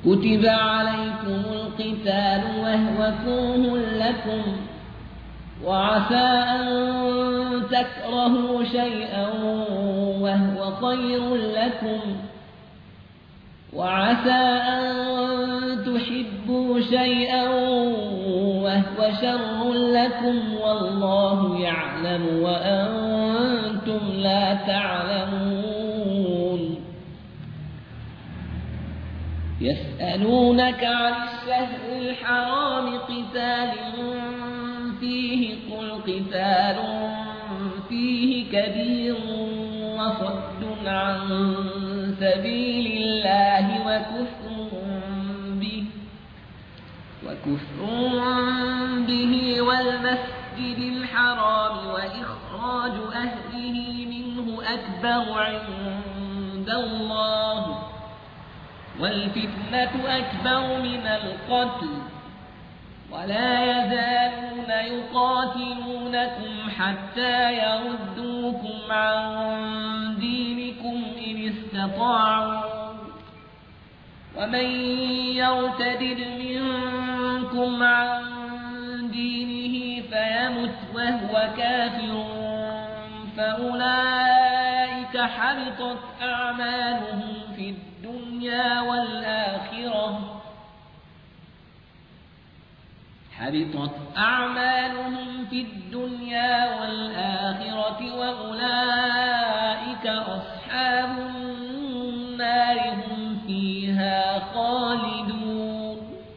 كتب عليكم القتال وهو كره لكم وعسى أن تكرهوا شيئا وهو خير لكم وعسى أن تحبوا شيئا وهو شر لكم والله يعلم وأنتم لا تعلمون يسألونك عن الشهر الحرام قتال فيه قل قتال فيه كبير وصد عن سبيل الله وكفر به والمسجد الحرام وإخراج أهله منه أكبر عند الله والفتنة أكبر من القتل ولا يزالون يقاتلونكم حتى يردوكم عن دينكم إن استطاعوا ومن يرتد منكم عن دينه فيمت وهو كافر فأولئك حبطت أعمالهم في الدنيا والآخرة وأولئك أصحاب النار هم فيها خالدون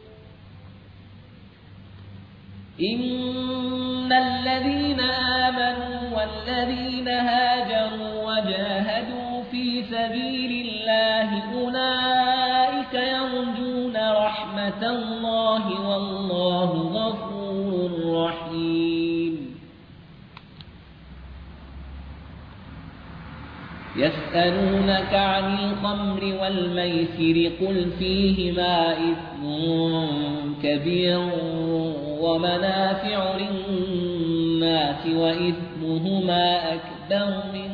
إن الذين آمنوا والذين هاجروا وجاهدوا في سبيل الله أولئك يرجون رحمة الله والله غفور رحيم يسألونك عن الخمر والميسر قل فيهما إثم كبير ومنافع للناس وإثمهما أكبر من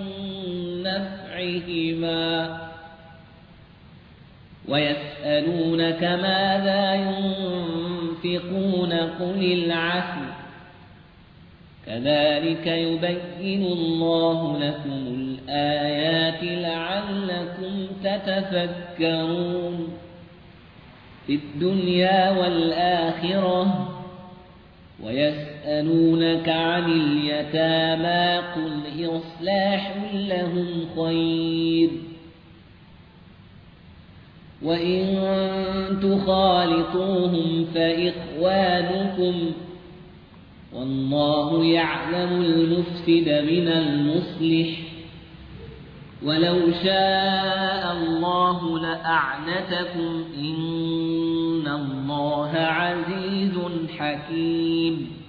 نفعهما ويسألونك ماذا ينفقون قل العفو كذلك يبين الله لكم الآيات لعلكم تتفكرون في الدنيا والآخرة ويسألونك عن اليتامى قل إصلاح لهم خير وإن تخالطوهم فإخوانكم والله يعلم المفسد من المصلح ولو شاء الله لأعنتكم إن الله عزيز حكيم